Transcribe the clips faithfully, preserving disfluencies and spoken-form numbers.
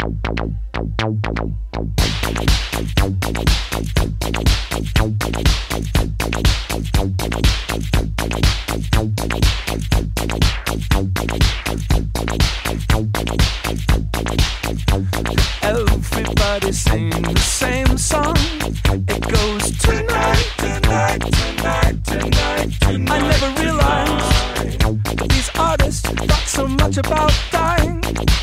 Everybody's singing the same song. It goes tonight, tonight, tonight, tonight, tonight. I never realized that these artists thought so much about dying.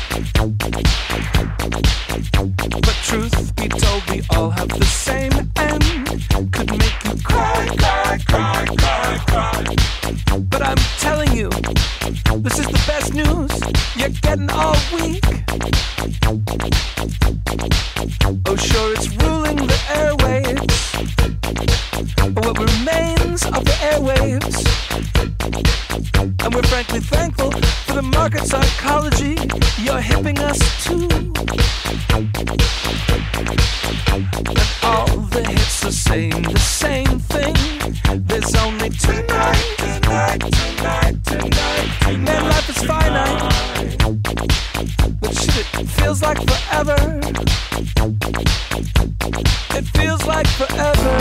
But truth be told, we all have the same end. Could make you cry, cry, cry, cry, cry. But I'm telling you, this is the best news you're getting all week. Oh sure, it's ruling the airwaves, what remains of the airwaves. And we're frankly thankful for the market psychology you're hipping us to. And all the hits are saying the same thing. There's only tonight, tonight, tonight, tonight, tonight. Man, life is finite, but shit, it feels like forever. It feels like forever.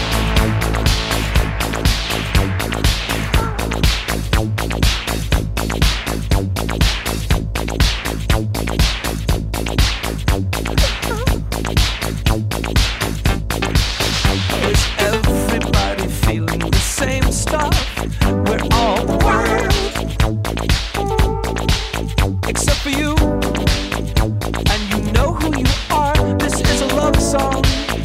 Is everybody feeling the same stuff? We're all wild, except for you. And you know who you are. This is a love song.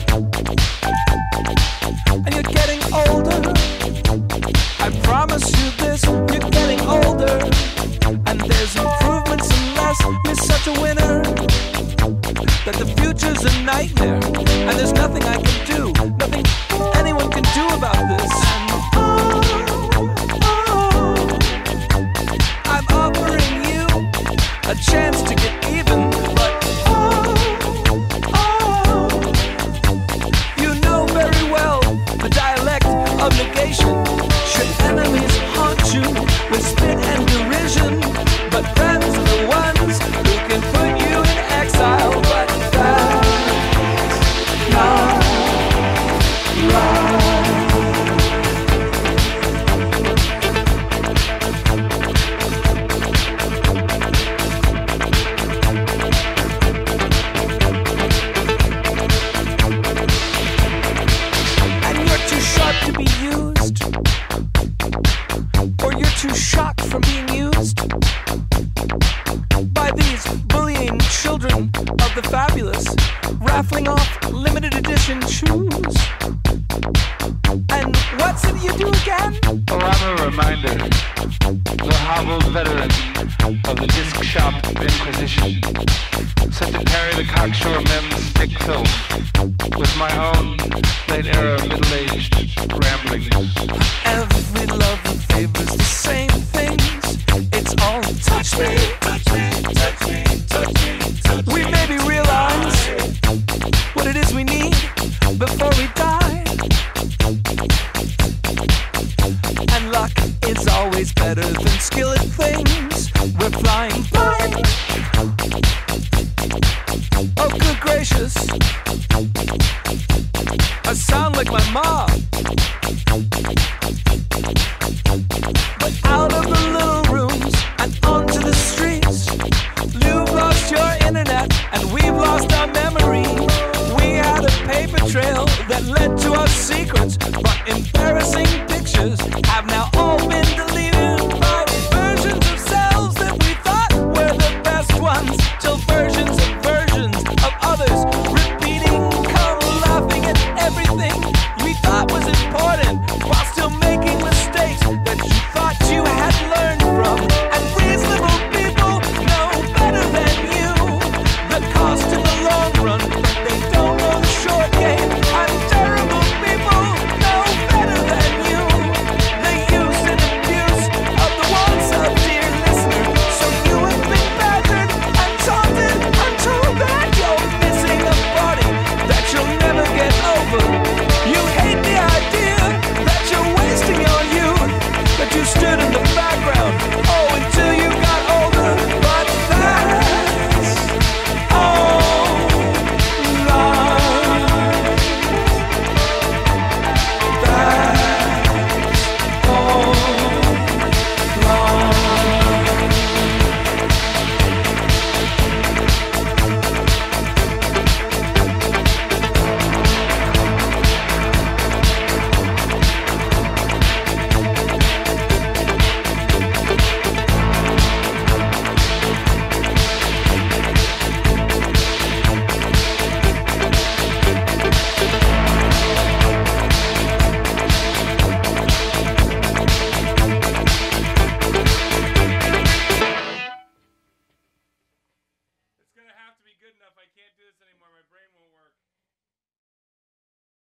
And you're getting older. I promise you this, you're getting older. And there's improvements unless you're such a winner that the future's a nightmare. And there's nothing I can do, nothing anyone can do about this. And oh, I'm offering you a chance to get even, but oh, oh, you know very well the dialect of negation. Should enemies haunt you with spit and derision, but friends are the ones who can put you in exile. But that's not right. And you're too sharp to be used, or you're too shocked from being used by these bullying children of the fabulous, raffling off limited edition shoes. And what's it you do again? Oh, I'm a reminder, the hobbled veteran of the disc shop inquisition, set to carry the cocksure men's stick filth with my own late-era middle-aged ramblings. Every lover favors the same things. It's all touch me, touch me, touch me, touch me, touch me. We maybe realize what it is we need before we die. And luck is always better than skill at things. We're flying blind. Oh, good gracious, I sound like my mom. But out of the little rooms and onto the streets, you've lost your internet and we've lost our memory. We had a paper trail that led to our secrets, but embarrassing